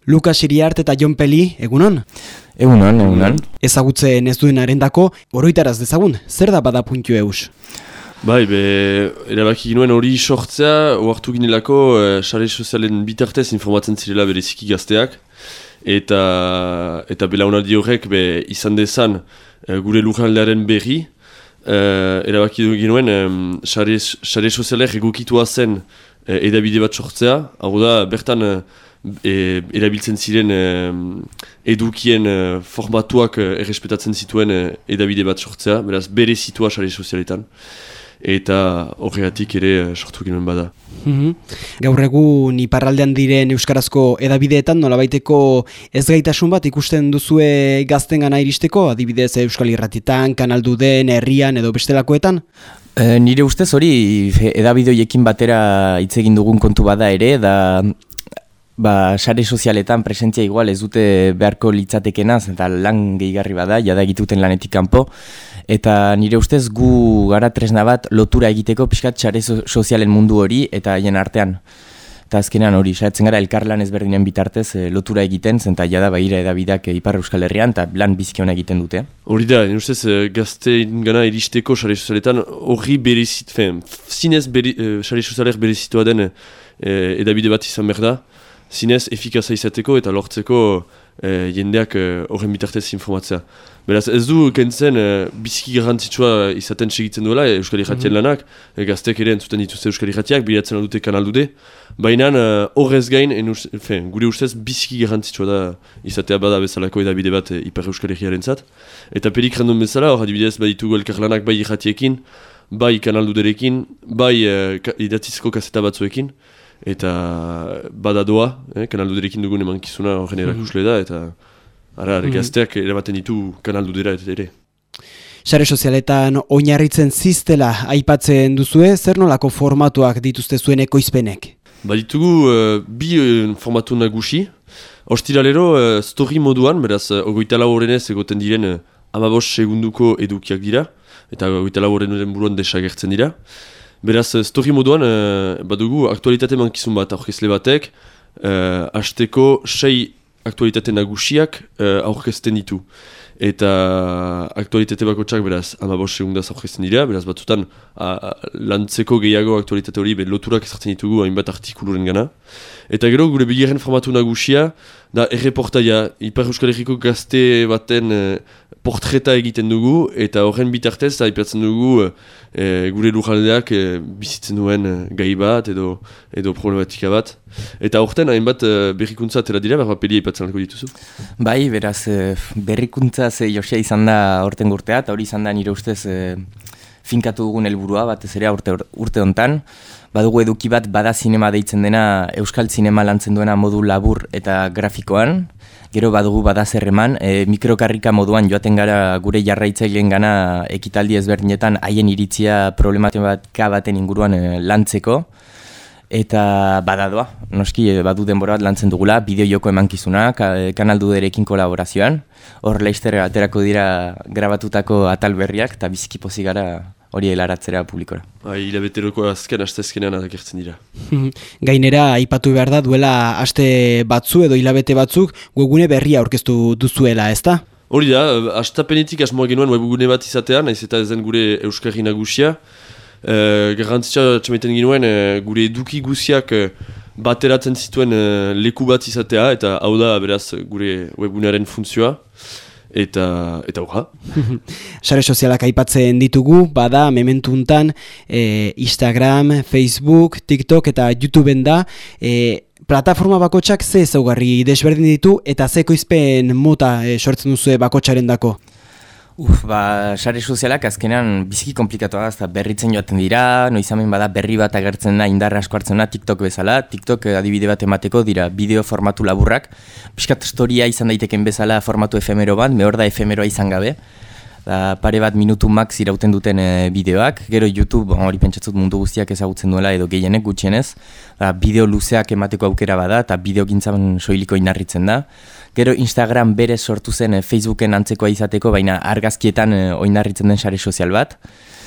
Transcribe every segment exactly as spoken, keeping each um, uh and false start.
Lukas Iriart eta Jon Peli, egunon? Egunon, egunon. Ezagutzen ez duen arendako, oroitaraz dezagun, zer da bada puntu eus? Bai, be, erabaki ginuen hori sortzea, oartu ginelako, sare eh, sozialen bitartez informatzen zirela bereziki gazteak, eta, eta belaunaldi horrek be, izan dezan eh, gure lujaldearen berri, eh, erabaki ginuen, eh, sare, sare sozialek egokitua zen eh, edabide bat sortzea, hau da, bertan eh, e, erabiltzen ziren eh, edukien eh, formatuak eh, errespetatzen zituen eh, edabide bat sortzea, beraz bere zitua sare sozialetan. Eta horregatik ere sortu ginen bada. Mm-hmm. Gaur egun iparraldean diren euskarazko edabideetan nolabaiteko ezgaitasun bat ikusten duzue gaztengana iristeko, adibidez Euskal Irratietan, Kanal du den, Herrian edo bestelakoetan? E, nire ustez hori edabideoiekin batera hitz egin dugun kontu bada ere, da ba, sare sozialetan presentzia igual ez dute beharko litzatekenaz, eta lan gehigarri bada, jada egituten lanetik kanpo. Eta nire ustez gu gara tresna bat lotura egiteko pixkat sare sozialen mundu hori eta haien artean. Eta azkenean hori, saiatzen gara elkarlan ezberdinen bitartez e, lotura egiten, zenta jada baira edabideak e, Ipar Euskal Herrian eta lan biziki ona egiten dute. Hori da, nire ustez gazteen gana iristeko sare sozialetan horri berezit, zinez bere, sare sozialek berezitua den e, edabide bat izan behar da, zinez efikaza izateko eta lortzeko e, jendeak horren e, bitartez informatzea. Beraz, ez du kentzen e, biziki garrantzitsua izaten segitzen duela e, Euskal Irratien mm-hmm. lanak, e, gazteak ere entzuten dituzte Euskal Irratiak, bilatzen aldute Kanal du de, baina horrez e, gain, en, fe, gure ustez biziki garrantzitsua da izatea bada bezalako edabide bat e, Ipar Euskal Herriaren zat. Eta pelik randun bezala, hor adibidez, baditugu elkarlanak bai irratiekin, bai Kanal du derekin, bai e, ka, idatzizko kaseta batzuekin, eta bada doa, eh, Kanal du derekin dugun emankizuna horren erakusle da, eta ara, mm-hmm. gazteak erabaten ditu Kanal du dera ere. Sare sozialetan oinarritzen ziztela aipatzen duzue, zer nolako formatuak dituzte zuen ekoizpenek? Baditugu uh, bi uh, formatu nagusi, ostiralero uh, story moduan, beraz, uh, ogoita lau horrenez egoten diren uh, amabos segunduko edukiak dira, eta ogoita lau horren buruan desagertzen dira. Beraz, story moduan, uh, badugu aktualitate mankizun bat aurkezle batek, uh, hasteko sei aktualitate nagusiak uh, aurkezten ditu. Eta aktualitate bakotxak beraz amabos segundaz aurkezten dira, beraz batzutan a, a, lantzeko gehiago aktualitate hori loturak ezartzen ditugu hainbat artikuluren gana. Eta gero gure bigarren formatu nagusia da erreportaia, Ipar Euskal Herriko gazte baten e, portreta egiten dugu, eta horren bitartez aipatzen dugu e, gure lujaldeak e, bizitzen duen e, gai bat edo, edo problematika bat. Eta horten hainbat e, berrikuntza atera dira, berba Peli aipatzen alko dituzu? Bai, beraz e, berrikuntza ze Josia izan da horten gurtea, eta hori izan da nire ustez e, finkatu dugun helburua batez ere urte, urte hontan. Badugu eduki bat bada zinema deitzen dena Euskal Zinema lantzen duena modu labur eta grafikoan. Gero badugu bada zerreman, e, mikrokarrika moduan joaten gara gure jarraitzaileen gana ekitaldi ezberdinetan haien iritzia problematika baten inguruan e, lantzeko. Eta badadoa, noski e, badu denbora bat lantzen dugula, bideo-joko emankizuna, ka, e, Kanal du derekin kolaborazioan. Hor Leister aterako dira grabatutako atal berriak eta biziki pozik gara hori helaratzera publikora. Ba, hilabeteroko azken, aste azkenean agertzen dira. Gainera, aipatu behar da, duela aste batzu edo hilabete batzuk, webgune berria aurkeztu duzuela, ezta? Hori da, astapenetik asmoa genuen webgune bat izatean, naiz eta ezen gure Euskarri nagusia. E, Garrantzitza txameten genuen e, gure eduki guziak e, bateratzen zituen e, leku bat izatea, eta hau da, beraz, gure webgunearen funtzioa. Eta, eta horra. Sare sozialak aipatzen ditugu, bada, mementuntan, e, Instagram, Facebook, TikTok eta YouTubeen da. E, plataforma bakotxak ze ezaugarri desberdin ditu eta ze ekoizpen mota e, sortzen duzu bakotxaren dako? Uf, ba, sare sozialak azkenean biziki komplikatoa da, berritzen joaten dira, noizamen bada berri bat agertzen da, indarra asko hartzen da TikTok bezala. TikTok adibide bat emateko dira bideo formatu laburrak. Piskat storia izan daiteken bezala formatu efemero bat, mehor da efemeroa izan gabe. Da, pare bat minutu max irauten duten e, bideoak. Gero YouTube, hori pentsatzut mundu guztiak ezagutzen duela edo gehienek gutxienez. Da, bideo luzeak emateko aukera bada eta bideo gintzan soiliko inarritzen da. Gero Instagram berez sortu zen e, Facebooken antzekoa izateko, baina argazkietan e, oinarritzen den sare sozial bat.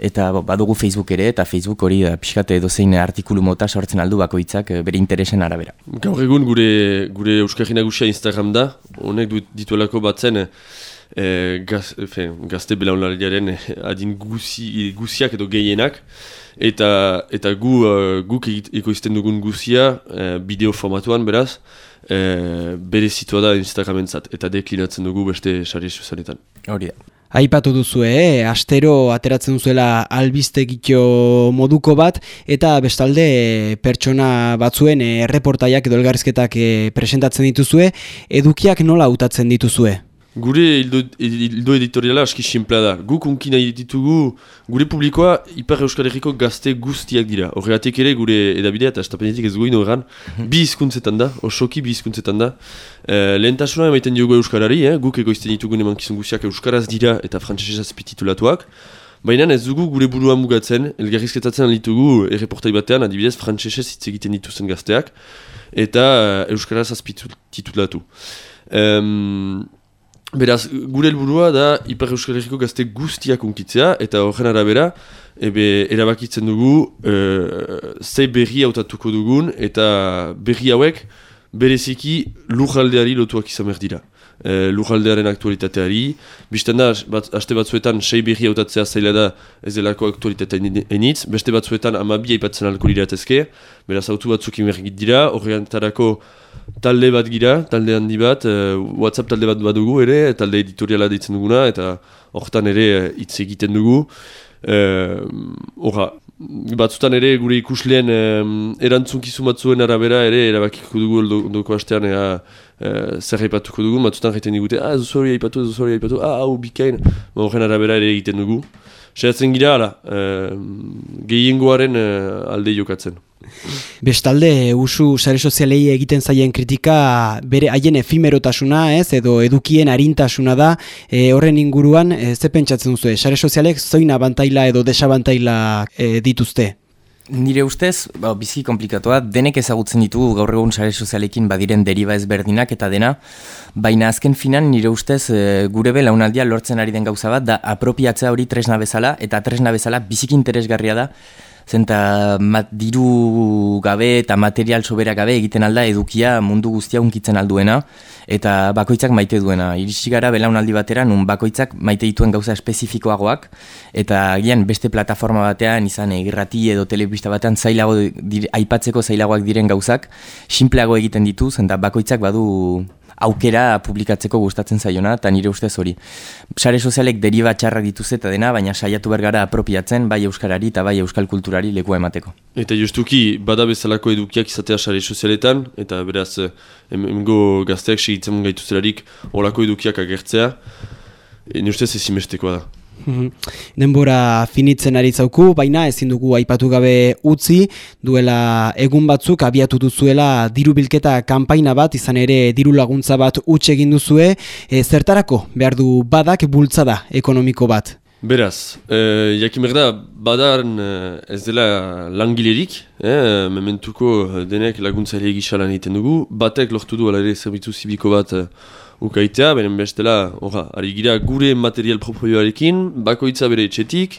eta bo, badugu Facebook ere, eta Facebook hori da pixkate dozein artikulu mota sortzen aldu bakoitzak bere interesen arabera. Gaur egun gure, gure Euskarri Nagusia Instagram da, honek du, dituelako batzen E, gaz, fe, gazte belaunaldiaren adin guzi, guziak edo gehienak eta, eta gu, uh, guk ekoizten dugun guzia uh, bideo formatuan beraz uh, bere zitua da Instagramentzat eta deklinatzen dugu beste sare sozialetan. Hori da. Aipatu duzue, eh? Astero ateratzen duzuela albistegitxo moduko bat, eta bestalde pertsona batzuen erreportaiak edo elgarrizketak eh, presentatzen dituzue, edukiak nola hautatzen dituzue? Gure hildo, hildo editoriala aski simplea da. Guk unki nahi ditugu, gure publikoa Ipar Euskal Herriko gazte guztiak dira. Horregatik ere gure edabidea eta estapenetik ez goin horregan, bi hizkuntzetan da, osoki bi hizkuntzetan da. E, lehentasuna emaiten diogu Euskarari, eh? Guk egoizten ditugun emankizun guztiak Euskaraz dira eta frantsesez pititulatuak. Baina ez dugu gure burua mugatzen, elgarrizketatzen ditugu erreportai batean, adibidez frantsesez hitz egiten dituzten gazteak, eta Euskaraz azpititulatu. Um, Beraz, gure helburua da Ipar Euskal Herriko gazte guztiak unkitzea, eta horren arabera, ebe erabakitzen dugu e, ze berri hautatuko dugun, eta berri hauek bereziki lujaldeari lotuak izan behar dira. E, lujaldearen aktualitateari, bizten da, bat, aste batzuetan sei berri hautatzea zaila da ez delako aktualitatea enitz, beste batzuetan amabi aipatzen alko liratezke, beraz autu batzuk imergit dira, horregantarako talde bat gira, talde handi bat, uh, WhatsApp talde bat badugu ere, talde editoriala deitzen duguna, eta horretan ere hitz egiten dugu. Horra, uh, batzutan ere gure ikusleen um, erantzunkizun batzuen arabera ere erabakiko dugu ondoko hastean ega uh, zer haipatuko dugu, batzutan gaiten digute, ah, ez hori haipatu, ez hori haipatu, ah, hau bikain, horren arabera ere egiten dugu. Saiatzen gira, ala, uh, gehiengoaren uh, alde jokatzen. Bestalde, usu sare sozialei egiten zaien kritika bere haien efimerotasuna, ez, edo edukien arintasuna da, e, horren inguruan, e, ze pentsatzen duzu, sare sozialek zoin abantaila edo desabantaila e, dituzte? Nire ustez, ba, bizi komplikatua, denek ezagutzen ditugu gaur egun sare sozialekin badiren deriba ezberdinak eta dena, baina azken finan nire ustez e, gure belaunaldia lortzen ari den gauza bat, da apropiatzea hori tresna bezala, eta tresna bezala biziki interesgarria da, zenta mat, diru gabe eta material sobera gabe egiten alda edukia mundu guztia unkitzen alduena, eta bakoitzak maite duena. Iritsi gara belaunaldi batera, nun bakoitzak maite dituen gauza espezifikoagoak, eta gian beste plataforma batean, izan irrati edo telebista batean zailago dire, aipatzeko zailagoak diren gauzak, sinpleago egiten ditu, zenta bakoitzak badu aukera publikatzeko gustatzen zaiona, eta nire ustez hori. Sare sozialek deriba txarrak dituz eta dena, baina saiatu bergara apropiatzen bai euskarari eta bai euskal kulturari lekua emateko. Eta justuki, bada bezalako edukiak izatea sare sozialetan, eta beraz, hemengo gazteak segitzen gaituzelarik olako edukiak agertzea, nire ustez ezinbestekoa da. Denbora finitzen ari zauku, baina ezin dugu aipatu gabe utzi, duela egun batzuk abiatu duzuela diru bilketa kanpaina bat, izan ere diru laguntza bat huts egin duzue, e, zertarako behar du badak bultzada ekonomiko bat? Beraz, eh, jakin behar da, badan ez dela langilerik, eh, mementuko denek laguntzaile gisa lan egiten dugu, batek lortu du ala ere zerbitzu zibiko bat eh, ukaitea, beren bestela, orra, ari gira gure material propioarekin, bakoitza bere etxetik,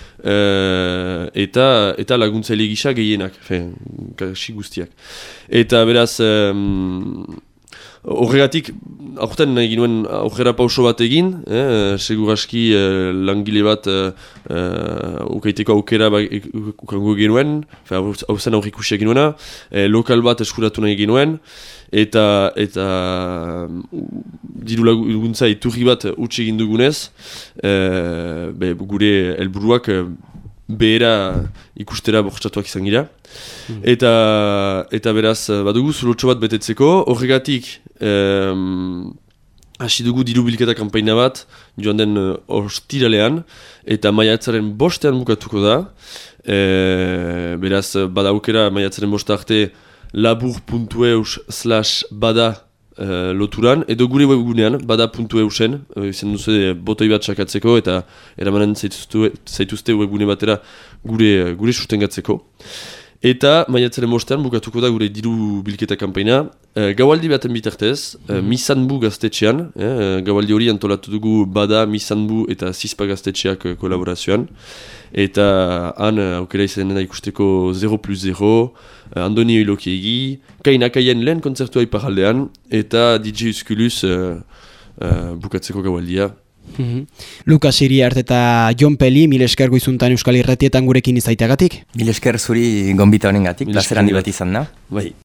eh, eta, eta laguntzaile gisa gehienak, fe, kasi guztiak. Eta beraz, eh, horregatik, aurten nahi ginuen aurrera pauso bat egin, eh, seguraski eh, langile bat eh, uh, ukaiteko aukera ba, ukango genuen, hau zen aurrikusia genuena, eh, lokal bat eskuratu nahi genuen, eta, eta diru laguntza iturri bat utxe egin dugunez, eh, be, gure helburuak eh, behera ikustera bortxatuak izan gira. Mm. Eta, eta beraz, badugu zulotxo bat betetzeko, horregatik um, hasi dugu diru bilketa kanpaina bat, joan den uh, ostiralean, eta maiatzaren bostean bukatuko da. E, beraz, badaukera maiatzaren bosta arte labur puntu eus slash bada Uh, loturan, edo gure webgunean, bada puntu eusen, uh, izan duzu botoi bat sakatzeko, eta eramanen zaituzte, zaituzte webgune batera gure, gure sustengatzeko. Eta maiatzaren bostean bukatuko da gure diru bilketa kanpaina. E, gaualdi baten bitartez, e, Misanbu gaztetxean, e, gaualdi hori antolatu dugu Bada, Misanbu eta Zizpa gaztetxeak kolaborazioan. Eta han aukera izanen da ikusteko zero plus zero, Andoni Oilokiegi, Kainakaien lehen kontzertua iparaldean, eta D J Uskulus uh, uh, bukatzeko gaualdia. Mm-hmm. Lukas Iriart eta Jon Peli, mil esker goizuntan Euskal Irratietan gurekin izaiteagatik. Mil esker zuri gonbita honengatik, plazer handi bat izan da. Bai.